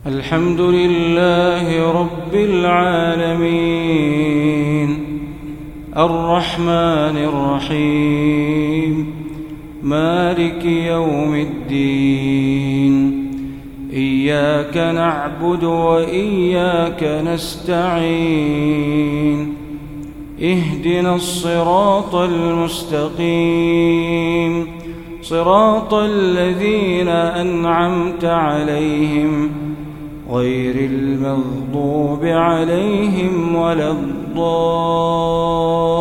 الحمد لله رب العالمين الرحمن الرحيم مالك يوم الدين إياك نعبد وإياك نستعين اهدنا الصراط المستقيم صراط الذين أنعمت عليهم غير المغضوب عليهم ولا الضالين.